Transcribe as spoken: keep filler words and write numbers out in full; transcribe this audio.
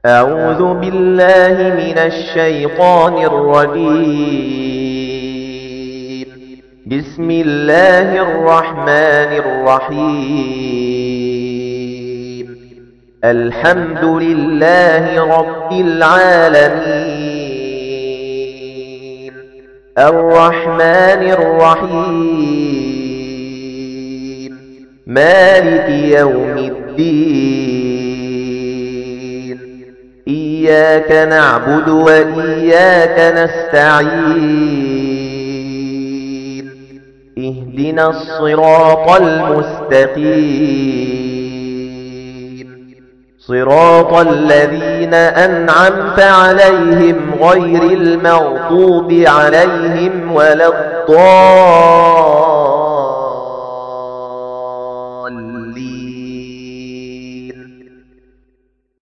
أعوذ بالله من الشيطان الرجيم. بسم الله الرحمن الرحيم. الحمد لله رب العالمين، الرحمن الرحيم، مالك يوم الدين. إياك نعبد وإياك نستعين. اهدنا الصراط المستقيم، صراط الذين أنعمت عليهم غير المغضوب عليهم ولا الضالين.